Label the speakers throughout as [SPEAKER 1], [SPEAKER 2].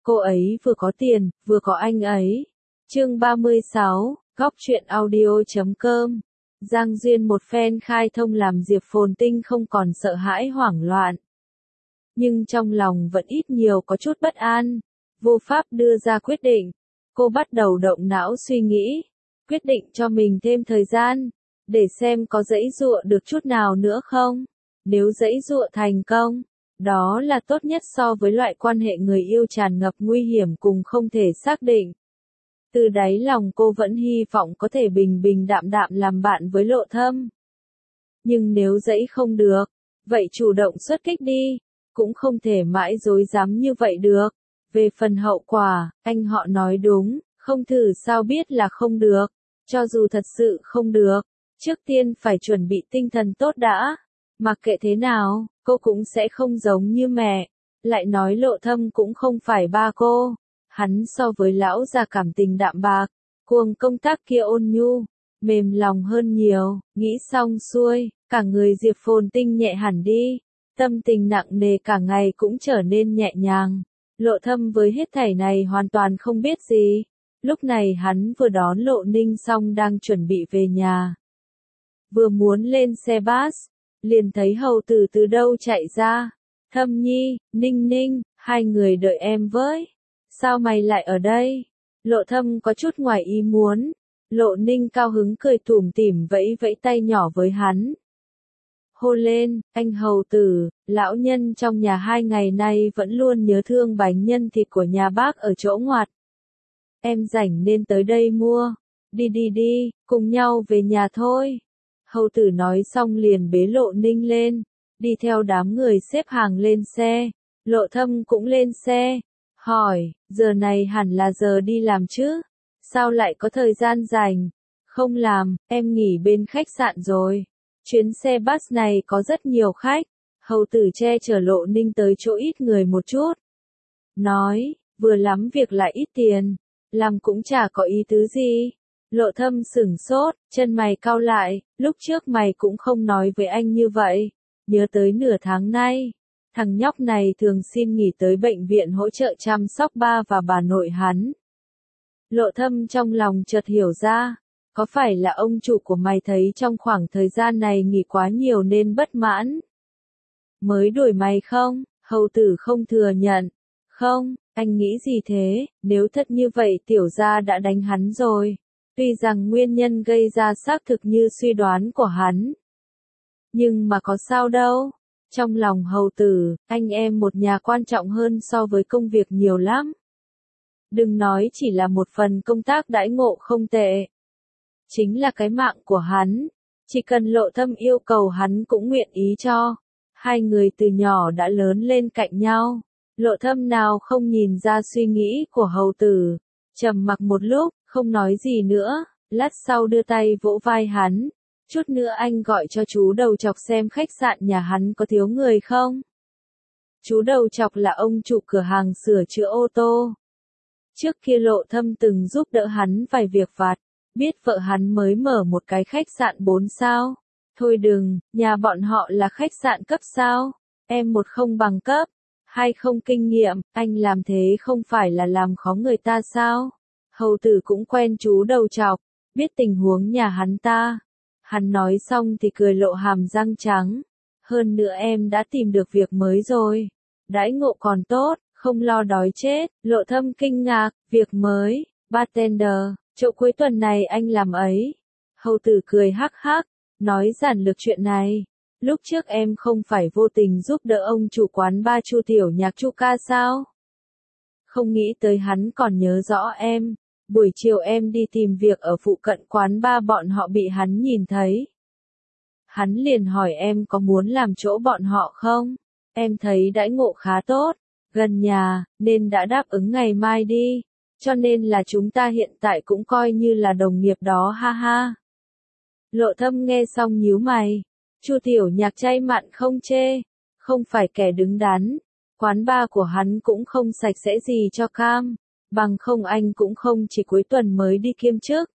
[SPEAKER 1] Cô ấy vừa có tiền, vừa có anh ấy. Chương 36, Góc truyện audio.com. Giang Duyên một phen khai thông làm Diệp Phồn Tinh không còn sợ hãi hoảng loạn. Nhưng trong lòng vẫn ít nhiều có chút bất an, vô pháp đưa ra quyết định. Cô bắt đầu động não suy nghĩ, quyết định cho mình thêm thời gian, để xem có giãy giụa được chút nào nữa không. Nếu giãy giụa thành công, đó là tốt nhất so với loại quan hệ người yêu tràn ngập nguy hiểm cùng không thể xác định. Từ đáy lòng cô vẫn hy vọng có thể bình bình đạm đạm làm bạn với Lộ Thâm. Nhưng nếu giãy không được, vậy chủ động xuất kích đi, cũng không thể mãi dối dám như vậy được. Về phần hậu quả, anh họ nói đúng, không thử sao biết là không được. Cho dù thật sự không được, trước tiên phải chuẩn bị tinh thần tốt đã. Mặc kệ thế nào, cô cũng sẽ không giống như mẹ. Lại nói Lộ Thâm cũng không phải ba cô. Hắn so với lão già cảm tình đạm bạc, cuồng công tác kia ôn nhu, mềm lòng hơn nhiều. Nghĩ xong xuôi, cả người Diệp Phồn Tinh nhẹ hẳn đi. Tâm tình nặng nề cả ngày cũng trở nên nhẹ nhàng. Lộ Thâm với hết thảy này hoàn toàn không biết gì. Lúc này hắn vừa đón Lộ Ninh xong đang chuẩn bị về nhà. Vừa muốn lên xe bus, liền thấy hầu tử từ đâu chạy ra. Thâm Nhi, Ninh Ninh, hai người đợi em với. Sao mày lại ở đây? Lộ Thâm có chút ngoài ý muốn. Lộ Ninh cao hứng cười tủm tỉm vẫy vẫy tay nhỏ với hắn. Hô lên, anh hầu tử, lão nhân trong nhà 2 ngày nay vẫn luôn nhớ thương bánh nhân thịt của nhà bác ở chỗ ngoặt. Em rảnh nên tới đây mua. Đi đi đi, cùng nhau về nhà thôi. Hầu tử nói xong liền bế Lộ Ninh lên, đi theo đám người xếp hàng lên xe. Lộ Thâm cũng lên xe, hỏi, giờ này hẳn là giờ đi làm chứ? Sao lại có thời gian rảnh? Không làm, em nghỉ bên khách sạn rồi. Chuyến xe bus này có rất nhiều khách. Hầu tử che chở Lộ Ninh tới chỗ ít người một chút. Nói, vừa lắm việc lại ít tiền, làm cũng chả có ý tứ gì. Lộ Thâm sửng sốt, chân mày cau lại, lúc trước mày cũng không nói với anh như vậy. Nhớ tới nửa tháng nay, thằng nhóc này thường xin nghỉ tới bệnh viện hỗ trợ chăm sóc ba và bà nội hắn. Lộ Thâm trong lòng chợt hiểu ra, có phải là ông chủ của mày thấy trong khoảng thời gian này nghỉ quá nhiều nên bất mãn? Mới đuổi mày không? Hầu tử không thừa nhận. Không, anh nghĩ gì thế, nếu thật như vậy tiểu gia đã đánh hắn rồi. Tuy rằng nguyên nhân gây ra xác thực như suy đoán của hắn. Nhưng mà có sao đâu. Trong lòng hầu tử, anh em một nhà quan trọng hơn so với công việc nhiều lắm. Đừng nói chỉ là một phần công tác đãi ngộ không tệ. Chính là cái mạng của hắn. Chỉ cần Lộ Thâm yêu cầu hắn cũng nguyện ý cho. Hai người từ nhỏ đã lớn lên cạnh nhau. Lộ Thâm nào không nhìn ra suy nghĩ của hầu tử. Trầm mặc một lúc, không nói gì nữa. Lát sau đưa tay vỗ vai hắn. Chút nữa anh gọi cho chú đầu chọc xem khách sạn nhà hắn có thiếu người không. Chú đầu chọc là ông chủ cửa hàng sửa chữa ô tô. Trước kia Lộ Thâm từng giúp đỡ hắn vài việc vặt. Biết vợ hắn mới mở một cái khách sạn 4 sao. Thôi đừng, nhà bọn họ là khách sạn cấp sao. Em một không bằng cấp, hai không kinh nghiệm, anh làm thế không phải là làm khó người ta sao. Hầu tử cũng quen chú đầu chọc, biết tình huống nhà hắn ta. Hắn nói xong thì cười lộ hàm răng trắng. Hơn nữa em đã tìm được việc mới rồi. Đãi ngộ còn tốt, không lo đói chết. Lộ Thâm kinh ngạc, việc mới, bartender, chỗ cuối tuần này anh làm ấy. Hầu tử cười hắc hắc, nói giản lược chuyện này. Lúc trước em không phải vô tình giúp đỡ ông chủ quán ba Chu Tiểu Nhạc Chu ca sao? Không nghĩ tới hắn còn nhớ rõ em. Buổi chiều em đi tìm việc ở phụ cận quán ba bọn họ bị hắn nhìn thấy. Hắn liền hỏi em có muốn làm chỗ bọn họ không? Em thấy đãi ngộ khá tốt, gần nhà, nên đã đáp ứng ngày mai đi. Cho nên là chúng ta hiện tại cũng coi như là đồng nghiệp đó ha ha. Lộ Thâm nghe xong nhíu mày. Chu Tiểu Nhạc chay mặn không chê, không phải kẻ đứng đắn. Quán bar của hắn cũng không sạch sẽ gì cho cam. Bằng không anh cũng không chỉ cuối tuần mới đi kiêm chức.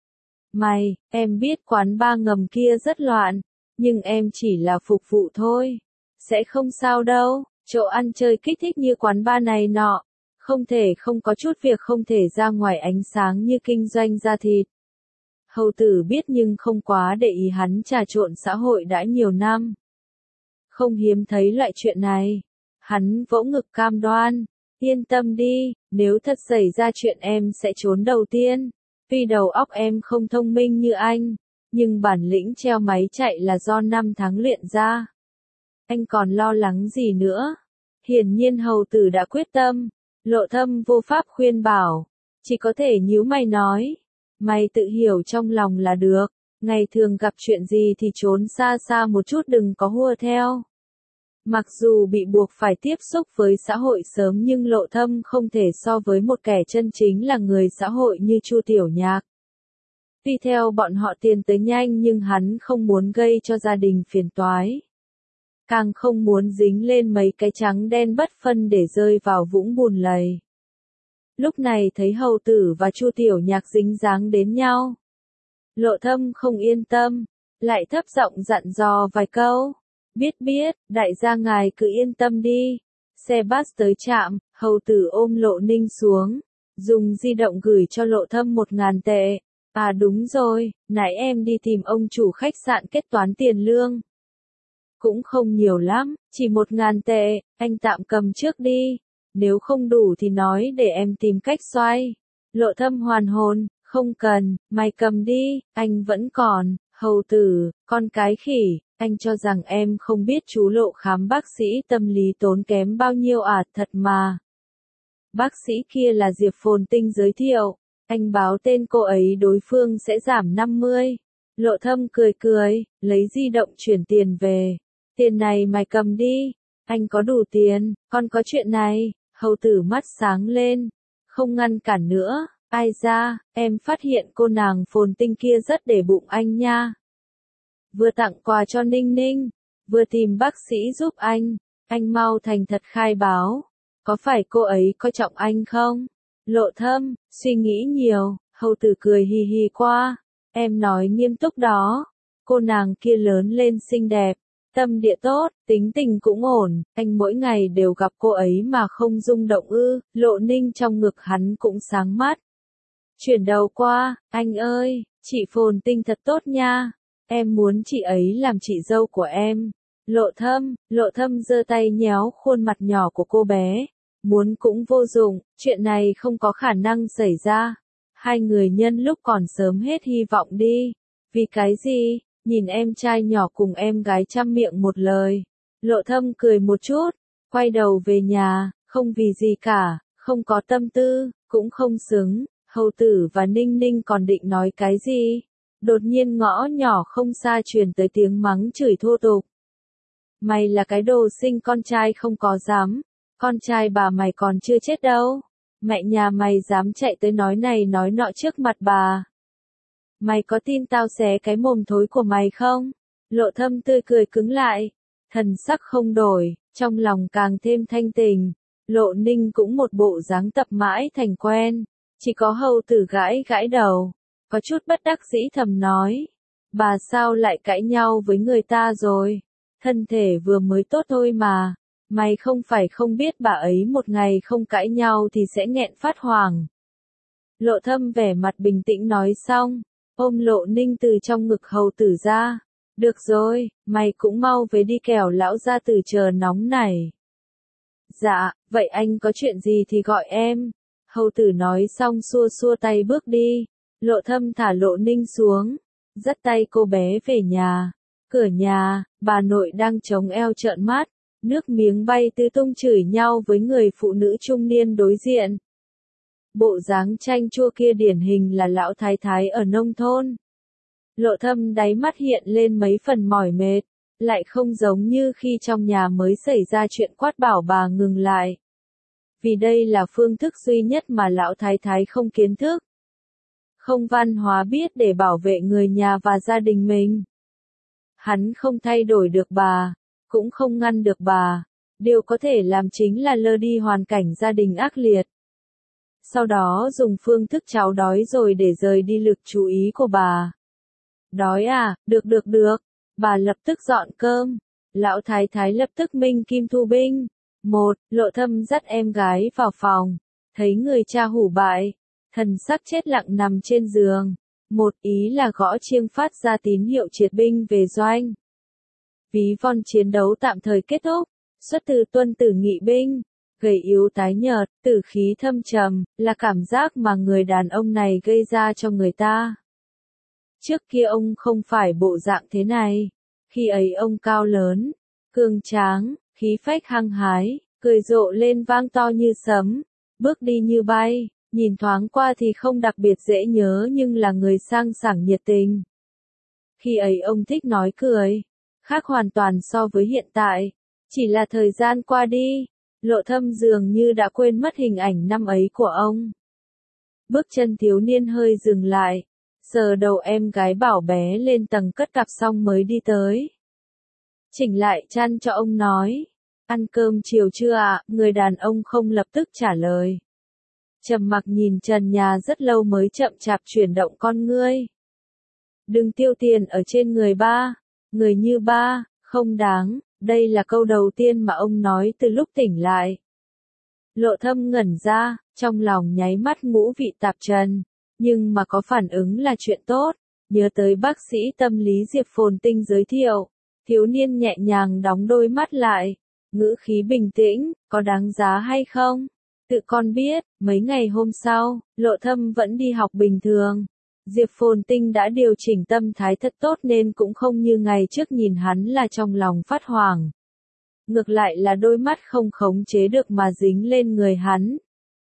[SPEAKER 1] Mày, em biết quán bar ngầm kia rất loạn, nhưng em chỉ là phục vụ thôi. Sẽ không sao đâu, chỗ ăn chơi kích thích như quán bar này nọ. Không thể không có chút việc không thể ra ngoài ánh sáng như kinh doanh da thịt. Hầu tử biết nhưng không quá để ý, hắn trà trộn xã hội đã nhiều năm. Không hiếm thấy loại chuyện này. Hắn vỗ ngực cam đoan. Yên tâm đi, nếu thật xảy ra chuyện em sẽ trốn đầu tiên. Tuy đầu óc em không thông minh như anh, nhưng bản lĩnh treo máy chạy là do 5 tháng luyện ra. Anh còn lo lắng gì nữa? Hiển nhiên hầu tử đã quyết tâm. Lộ Thâm vô pháp khuyên bảo, chỉ có thể nhíu mày nói. Mày tự hiểu trong lòng là được, ngày thường gặp chuyện gì thì trốn xa xa một chút, đừng có hùa theo. Mặc dù bị buộc phải tiếp xúc với xã hội sớm nhưng Lộ Thâm không thể so với một kẻ chân chính là người xã hội như Chu Tiểu Nhạc. Tuy theo bọn họ tiền tới nhanh nhưng hắn không muốn gây cho gia đình phiền toái. Càng không muốn dính lên mấy cái trắng đen bất phân để rơi vào vũng bùn lầy. Lúc này thấy hầu tử và Chu Tiểu Nhạc dính dáng đến nhau. Lộ Thâm không yên tâm, lại thấp giọng dặn dò vài câu. Biết, đại gia ngài cứ yên tâm đi. Xe bus tới trạm, hầu tử ôm Lộ Ninh xuống, dùng di động gửi cho Lộ Thâm 1.000 tệ. À đúng rồi, nãy em đi tìm ông chủ khách sạn kết toán tiền lương. Cũng không nhiều lắm, chỉ 1.000 tệ, anh tạm cầm trước đi. Nếu không đủ thì nói để em tìm cách xoay. Lộ Thâm hoàn hồn, không cần, mày cầm đi, anh vẫn còn. Hầu tử, con cái khỉ, anh cho rằng em không biết chú Lộ khám bác sĩ tâm lý tốn kém bao nhiêu à, thật mà. Bác sĩ kia là Diệp Phồn Tinh giới thiệu, anh báo tên cô ấy đối phương sẽ giảm 50. Lộ Thâm cười, lấy di động chuyển tiền về. Tiền này mày cầm đi, anh có đủ tiền, con có chuyện này. Hầu tử mắt sáng lên, không ngăn cản nữa. Ai ra, em phát hiện cô nàng Phồn Tinh kia rất để bụng anh nha. Vừa tặng quà cho Ninh Ninh, vừa tìm bác sĩ giúp anh mau thành thật khai báo. Có phải cô ấy coi trọng anh không? Lộ Thâm, suy nghĩ nhiều, hầu tử cười hì hì qua. Em nói nghiêm túc đó, cô nàng kia lớn lên xinh đẹp, tâm địa tốt, tính tình cũng ổn, anh mỗi ngày đều gặp cô ấy mà không rung động ư? Lộ Ninh trong ngực hắn cũng sáng mắt. Chuyển đầu qua, anh ơi, chị Phồn Tinh thật tốt nha, em muốn chị ấy làm chị dâu của em. Lộ Thâm giơ tay nhéo khuôn mặt nhỏ của cô bé, muốn cũng vô dụng, chuyện này không có khả năng xảy ra. Hai người nhân lúc còn sớm hết hy vọng đi. Vì cái gì? Nhìn em trai nhỏ cùng em gái chăm miệng một lời. Lộ Thâm cười một chút, quay đầu về nhà, không vì gì cả, không có tâm tư, cũng không xứng. Hầu tử và Ninh Ninh còn định nói cái gì? Đột nhiên ngõ nhỏ không xa truyền tới tiếng mắng chửi thô tục. Mày là cái đồ sinh con trai không có dám. Con trai bà mày còn chưa chết đâu. Mẹ nhà mày dám chạy tới nói này nói nọ trước mặt bà. Mày có tin tao xé cái mồm thối của mày không? Lộ Thâm tươi cười cứng lại. Thần sắc không đổi, trong lòng càng thêm thanh tình. Lộ Ninh cũng một bộ dáng tập mãi thành quen. Chỉ có hầu tử gãi đầu. Có chút bất đắc dĩ thầm nói. Bà sao lại cãi nhau với người ta rồi? Thân thể vừa mới tốt thôi mà. Mày không phải không biết bà ấy một ngày không cãi nhau thì sẽ nghẹn phát hoảng. Lộ Thâm vẻ mặt bình tĩnh nói xong, ôm Lộ Ninh từ trong ngực hầu tử ra. Được rồi, mày cũng mau về đi kẻo lão gia tử chờ nóng này. Dạ, vậy anh có chuyện gì thì gọi em. Hầu tử nói xong xua tay bước đi. Lộ Thâm thả Lộ Ninh xuống, dắt tay cô bé về nhà. Cửa nhà, bà nội đang chống eo trợn mắt, nước miếng bay tứ tung chửi nhau với người phụ nữ trung niên đối diện. Bộ dáng chanh chua kia điển hình là lão thái thái ở nông thôn. Lộ Thâm đáy mắt hiện lên mấy phần mỏi mệt, lại không giống như khi trong nhà mới xảy ra chuyện quát bảo bà ngừng lại. Vì đây là phương thức duy nhất mà lão thái thái không kiến thức, không văn hóa biết để bảo vệ người nhà và gia đình mình. Hắn không thay đổi được bà, cũng không ngăn được bà, điều có thể làm chính là lơ đi hoàn cảnh gia đình ác liệt. Sau đó dùng phương thức cháu đói rồi để rời đi lực chú ý của bà. Đói à, được, bà lập tức dọn cơm. Lão thái thái lập tức minh kim thu binh. Lộ Thâm dắt em gái vào phòng, Thấy người cha hủ bại, thần sắc chết lặng nằm trên giường. Một ý là gõ chiêng phát ra tín hiệu triệt binh về doanh. Ví von chiến đấu tạm thời kết thúc, xuất từ tuân tử nghị binh, gầy yếu tái nhợt, tử khí thâm trầm, là cảm giác mà người đàn ông này gây ra cho người ta. Trước kia ông không phải bộ dạng thế này, khi ấy ông cao lớn, cường tráng, khí phách hăng hái, cười rộ lên vang to như sấm, bước đi như bay, nhìn thoáng qua thì không đặc biệt dễ nhớ nhưng là người sang sảng nhiệt tình. Khi ấy ông thích nói cười, khác hoàn toàn so với hiện tại, chỉ là thời gian qua đi, Lộ Thâm dường như đã quên mất hình ảnh năm ấy của ông. Bước chân thiếu niên hơi dừng lại, sờ đầu em gái bảo bé lên tầng cất cặp xong mới đi tới. Chỉnh lại chăn cho ông nói, ăn cơm chiều chưa ạ? Người đàn ông không lập tức trả lời. Trầm mặc nhìn trần nhà rất lâu mới chậm chạp chuyển động con ngươi. Đừng tiêu tiền ở trên người ba, người như ba, không đáng, đây là câu đầu tiên mà ông nói từ lúc tỉnh lại. Lộ Thâm ngẩn ra, trong lòng nháy mắt ngũ vị tạp trần, nhưng mà có phản ứng là chuyện tốt, nhớ tới bác sĩ tâm lý Diệp Phồn Tinh giới thiệu, thiếu niên nhẹ nhàng đóng đôi mắt lại, ngữ khí bình tĩnh, có đáng giá hay không? Tự con biết, mấy ngày hôm sau, Lộ Thâm vẫn đi học bình thường. Diệp Phồn Tinh đã điều chỉnh tâm thái thật tốt nên cũng không như ngày trước nhìn hắn là trong lòng phát hoảng. Ngược lại là đôi mắt không khống chế được mà dính lên người hắn.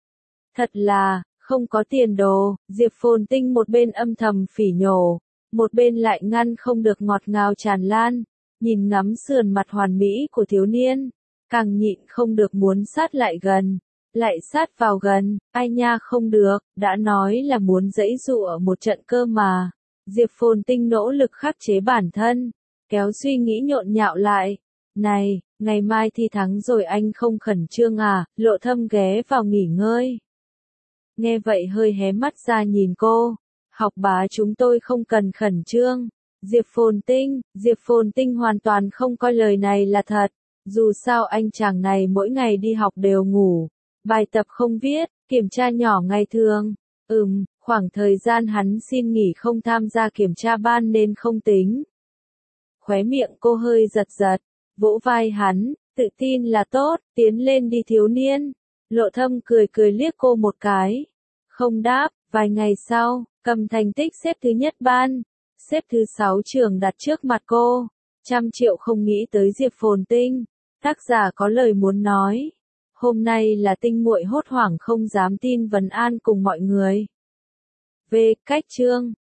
[SPEAKER 1] Thật là, không có tiền đồ, Diệp Phồn Tinh một bên âm thầm phỉ nhổ, một bên lại ngăn không được ngọt ngào tràn lan, nhìn ngắm sườn mặt hoàn mỹ của thiếu niên, càng nhịn không được muốn sát lại gần. Lại sát vào gần, ai nha không được, đã nói là muốn giãy giụa một trận cơ mà. Diệp Phồn Tinh nỗ lực khắc chế bản thân, kéo suy nghĩ nhộn nhạo lại. Này, ngày mai thi thắng rồi anh không khẩn trương à? Lộ Thâm ghé vào nghỉ ngơi. Nghe vậy hơi hé mắt ra nhìn cô. Học bá chúng tôi không cần khẩn trương. Diệp Phồn Tinh hoàn toàn không coi lời này là thật. Dù sao anh chàng này mỗi ngày đi học đều ngủ. Bài tập không viết, kiểm tra nhỏ ngày thường. Khoảng thời gian hắn xin nghỉ không tham gia kiểm tra ban nên không tính. Khóe miệng cô hơi giật giật, vỗ vai hắn, tự tin là tốt, tiến lên đi thiếu niên. Lộ Thâm cười cười liếc cô một cái. Không đáp, vài ngày sau, cầm thành tích xếp thứ nhất ban, xếp thứ 6 trường đặt trước mặt cô. 100 triệu không nghĩ tới Diệp Phồn Tinh. Tác giả có lời muốn nói. Hôm nay là Tinh muội hốt hoảng không dám tin vấn an cùng mọi người. Về cách chương